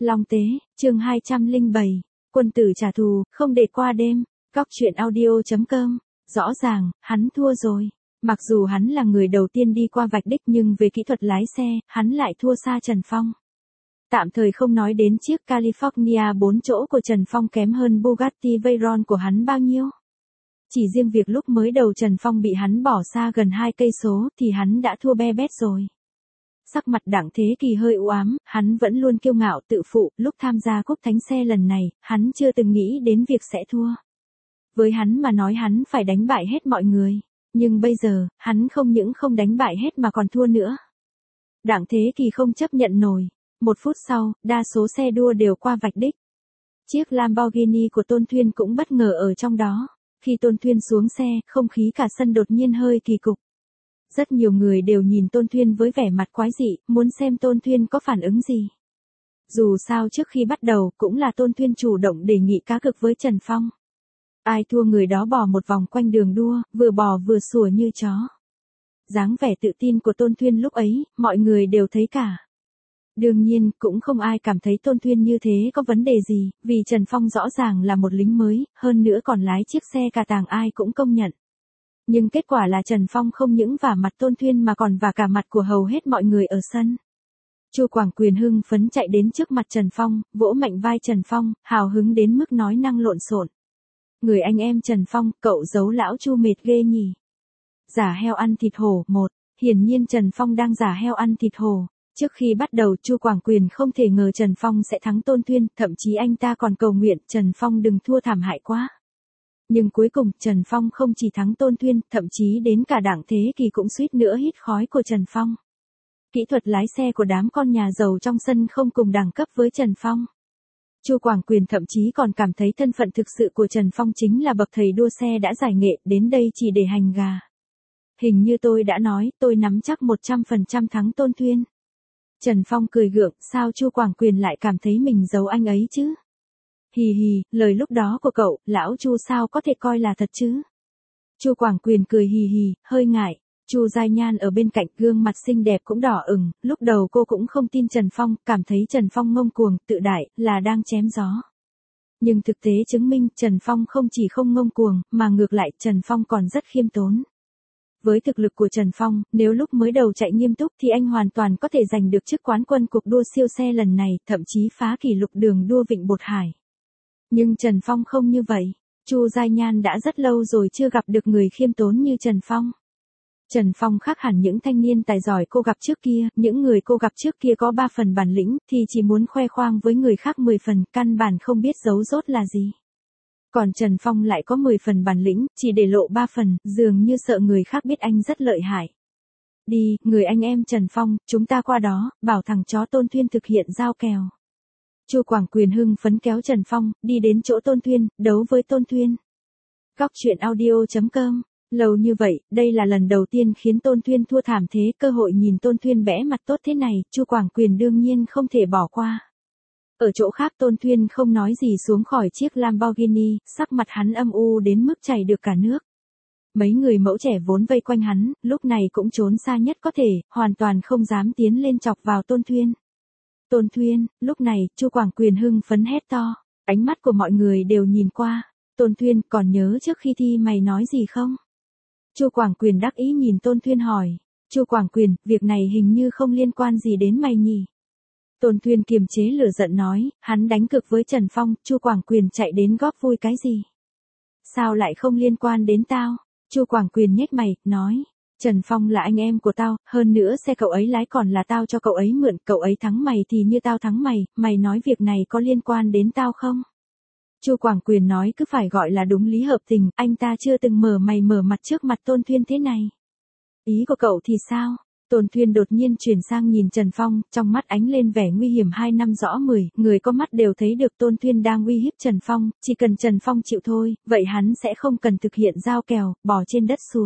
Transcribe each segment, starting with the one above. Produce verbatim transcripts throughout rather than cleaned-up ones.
Long Tế, chương hai trăm lẻ bảy, quân tử trả thù, không để qua đêm, Cóc truyện audio chấm com, rõ ràng, hắn thua rồi. Mặc dù hắn là người đầu tiên đi qua vạch đích nhưng về kỹ thuật lái xe, hắn lại thua xa Trần Phong. Tạm thời không nói đến chiếc California bốn chỗ của Trần Phong kém hơn Bugatti Veyron của hắn bao nhiêu. Chỉ riêng việc lúc mới đầu Trần Phong bị hắn bỏ xa gần hai cây số thì hắn đã thua be bét rồi. Sắc mặt Đặng Thế Kỳ hơi u ám, hắn vẫn luôn kiêu ngạo tự phụ, lúc tham gia cúp thánh xe lần này, hắn chưa từng nghĩ đến việc sẽ thua. Với hắn mà nói hắn phải đánh bại hết mọi người, nhưng bây giờ, hắn không những không đánh bại hết mà còn thua nữa. Đặng Thế Kỳ không chấp nhận nổi. Một phút sau, đa số xe đua đều qua vạch đích. Chiếc Lamborghini của Tôn Thuyên cũng bất ngờ ở trong đó. Khi Tôn Thuyên xuống xe, không khí cả sân đột nhiên hơi kỳ cục. Rất nhiều người đều nhìn Tôn Thuyên với vẻ mặt quái dị, muốn xem Tôn Thuyên có phản ứng gì. Dù sao trước khi bắt đầu, cũng là Tôn Thuyên chủ động đề nghị cá cược với Trần Phong. Ai thua người đó bò một vòng quanh đường đua, vừa bò vừa sủa như chó. Dáng vẻ tự tin của Tôn Thuyên lúc ấy, mọi người đều thấy cả. Đương nhiên, cũng không ai cảm thấy Tôn Thuyên như thế có vấn đề gì, vì Trần Phong rõ ràng là một lính mới, hơn nữa còn lái chiếc xe cà tàng ai cũng công nhận. Nhưng kết quả là Trần Phong không những vả mặt Tôn Thuyên mà còn vả cả mặt của hầu hết mọi người ở sân. Chu Quảng Quyền hưng phấn chạy đến trước mặt Trần Phong, vỗ mạnh vai Trần Phong, hào hứng đến mức nói năng lộn xộn. Người anh em Trần Phong, cậu giấu lão Chu mệt ghê nhỉ. Giả heo ăn thịt hổ, một, hiển nhiên Trần Phong đang giả heo ăn thịt hổ. Trước khi bắt đầu Chu Quảng Quyền không thể ngờ Trần Phong sẽ thắng Tôn Thuyên, thậm chí anh ta còn cầu nguyện Trần Phong đừng thua thảm hại quá. Nhưng cuối cùng Trần Phong không chỉ thắng Tôn Thuyên, thậm chí đến cả Đặng Thế Kỳ cũng suýt nữa hít khói của Trần Phong. Kỹ thuật lái xe của đám con nhà giàu trong sân không cùng đẳng cấp với Trần Phong. Chu Quảng Quyền thậm chí còn cảm thấy thân phận thực sự của Trần Phong chính là bậc thầy đua xe đã giải nghệ, đến đây chỉ để hành gà. Hình như tôi đã nói, tôi nắm chắc một trăm phần trăm thắng Tôn Thuyên. Trần Phong cười gượng, sao Chu Quảng Quyền lại cảm thấy mình giấu anh ấy chứ? Hì hì, lời lúc đó của cậu, lão Chu sao có thể coi là thật chứ? Chu Quảng Quyền cười hì hì, hơi ngại. Chu Giai Nhan ở bên cạnh, gương mặt xinh đẹp cũng đỏ ửng, lúc đầu cô cũng không tin Trần Phong, cảm thấy Trần Phong ngông cuồng, tự đại, là đang chém gió. Nhưng thực tế chứng minh Trần Phong không chỉ không ngông cuồng, mà ngược lại Trần Phong còn rất khiêm tốn. Với thực lực của Trần Phong, nếu lúc mới đầu chạy nghiêm túc thì anh hoàn toàn có thể giành được chức quán quân cuộc đua siêu xe lần này, thậm chí phá kỷ lục đường đua Vịnh Bột Hải. Nhưng Trần Phong không như vậy. Chu Giai Nhan đã rất lâu rồi chưa gặp được người khiêm tốn như Trần Phong. Trần Phong khác hẳn những thanh niên tài giỏi cô gặp trước kia, những người cô gặp trước kia có ba phần bản lĩnh, thì chỉ muốn khoe khoang với người khác mười phần, căn bản không biết giấu rốt là gì. Còn Trần Phong lại có mười phần bản lĩnh, chỉ để lộ ba phần, dường như sợ người khác biết anh rất lợi hại. Đi, người anh em Trần Phong, chúng ta qua đó, bảo thằng chó Tôn Thuyên thực hiện giao kèo. Chu Quảng Quyền hưng phấn kéo Trần Phong, đi đến chỗ Tôn Thuyên, đấu với Tôn Thuyên. Cóc truyện audio chấm com. Lâu như vậy, đây là lần đầu tiên khiến Tôn Thuyên thua thảm thế, cơ hội nhìn Tôn Thuyên bẽ mặt tốt thế này, Chu Quảng Quyền đương nhiên không thể bỏ qua. Ở chỗ khác Tôn Thuyên không nói gì xuống khỏi chiếc Lamborghini, sắc mặt hắn âm u đến mức chảy được cả nước. Mấy người mẫu trẻ vốn vây quanh hắn, lúc này cũng trốn xa nhất có thể, hoàn toàn không dám tiến lên chọc vào Tôn Thuyên. Tôn Thuyên, lúc này, Chu Quảng Quyền hưng phấn hét to, ánh mắt của mọi người đều nhìn qua. Tôn Thuyên, còn nhớ trước khi thi mày nói gì không? Chu Quảng Quyền đắc ý nhìn Tôn Thuyên hỏi. Chu Quảng Quyền, việc này hình như không liên quan gì đến mày nhỉ? Tôn Thuyên kiềm chế lửa giận nói, hắn đánh cược với Trần Phong, Chu Quảng Quyền chạy đến góp vui cái gì? Sao lại không liên quan đến tao? Chu Quảng Quyền nhếch mày, nói, Trần Phong là anh em của tao, hơn nữa xe cậu ấy lái còn là tao cho cậu ấy mượn, cậu ấy thắng mày thì như tao thắng mày, mày nói việc này có liên quan đến tao không? Chu Quảng Quyền nói cứ phải gọi là đúng lý hợp tình, anh ta chưa từng mở mày mở mặt trước mặt Tôn Thuyên thế này. Ý của cậu thì sao? Tôn Thuyên đột nhiên chuyển sang nhìn Trần Phong, trong mắt ánh lên vẻ nguy hiểm hai năm rõ mười, người có mắt đều thấy được Tôn Thuyên đang uy hiếp Trần Phong, chỉ cần Trần Phong chịu thôi, vậy hắn sẽ không cần thực hiện giao kèo, bò trên đất sùa.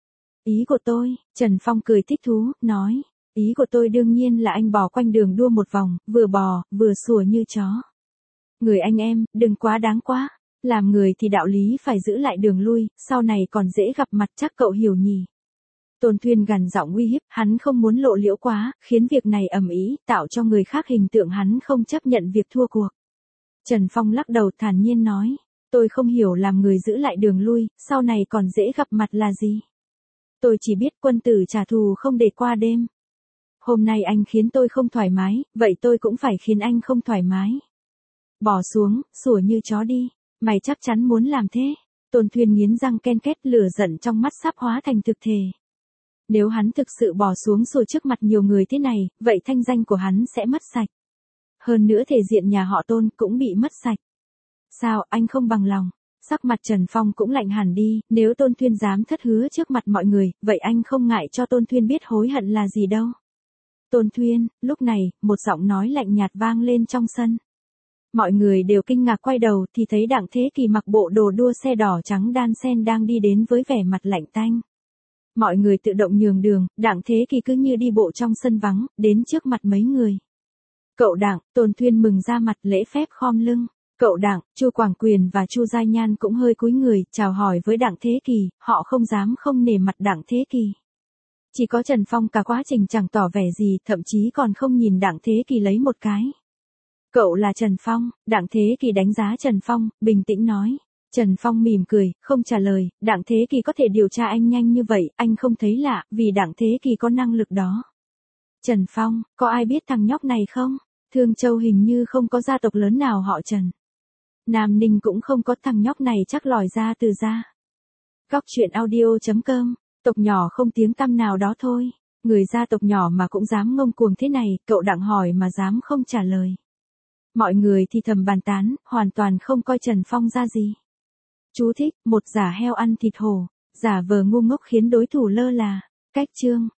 Ý của tôi, Trần Phong cười thích thú, nói, ý của tôi đương nhiên là anh bò quanh đường đua một vòng, vừa bò, vừa sủa như chó. Người anh em, đừng quá đáng quá, làm người thì đạo lý phải giữ lại đường lui, sau này còn dễ gặp mặt chắc cậu hiểu nhỉ. Tôn Thuyên gằn giọng uy hiếp, hắn không muốn lộ liễu quá, khiến việc này ầm ĩ, tạo cho người khác hình tượng hắn không chấp nhận việc thua cuộc. Trần Phong lắc đầu thản nhiên nói, tôi không hiểu làm người giữ lại đường lui, sau này còn dễ gặp mặt là gì. Tôi chỉ biết quân tử trả thù không để qua đêm. Hôm nay anh khiến tôi không thoải mái, vậy tôi cũng phải khiến anh không thoải mái. Bỏ xuống, sủa như chó đi, mày chắc chắn muốn làm thế. Tôn Thuyên nghiến răng ken két, lửa giận trong mắt sắp hóa thành thực thể. Nếu hắn thực sự bỏ xuống sủa trước mặt nhiều người thế này, vậy thanh danh của hắn sẽ mất sạch. Hơn nữa thể diện nhà họ Tôn cũng bị mất sạch. Sao, anh không bằng lòng? Sắc mặt Trần Phong cũng lạnh hẳn đi, nếu Tôn Thuyên dám thất hứa trước mặt mọi người, vậy anh không ngại cho Tôn Thuyên biết hối hận là gì đâu. Tôn Thuyên, lúc này, một giọng nói lạnh nhạt vang lên trong sân. Mọi người đều kinh ngạc quay đầu thì thấy Đặng Thế Kỳ mặc bộ đồ đua xe đỏ trắng đan sen đang đi đến với vẻ mặt lạnh tanh. Mọi người tự động nhường đường, Đặng Thế Kỳ cứ như đi bộ trong sân vắng, đến trước mặt mấy người. Cậu Đặng, Tôn Thuyên mừng ra mặt lễ phép khom lưng. Cậu Đặng, Chu Quảng Quyền và Chu Giai Nhan cũng hơi cúi người, chào hỏi với Đặng Thế Kỳ, họ không dám không nể mặt Đặng Thế Kỳ. Chỉ có Trần Phong cả quá trình chẳng tỏ vẻ gì, thậm chí còn không nhìn Đặng Thế Kỳ lấy một cái. Cậu là Trần Phong, Đặng Thế Kỳ đánh giá Trần Phong, bình tĩnh nói. Trần Phong mỉm cười, không trả lời, Đặng Thế Kỳ có thể điều tra anh nhanh như vậy, anh không thấy lạ, vì Đặng Thế Kỳ có năng lực đó. Trần Phong, có ai biết thằng nhóc này không? Thương Châu hình như không có gia tộc lớn nào họ Trần. Nam Ninh cũng không có, thằng nhóc này chắc lòi ra từ gia. Góc truyện audio chấm com, tộc nhỏ không tiếng tăm nào đó thôi. Người gia tộc nhỏ mà cũng dám ngông cuồng thế này, cậu Đặng hỏi mà dám không trả lời. Mọi người thì thầm bàn tán, hoàn toàn không coi Trần Phong ra gì. Chú thích, một giả heo ăn thịt hổ, giả vờ ngu ngốc khiến đối thủ lơ là. Cách chương.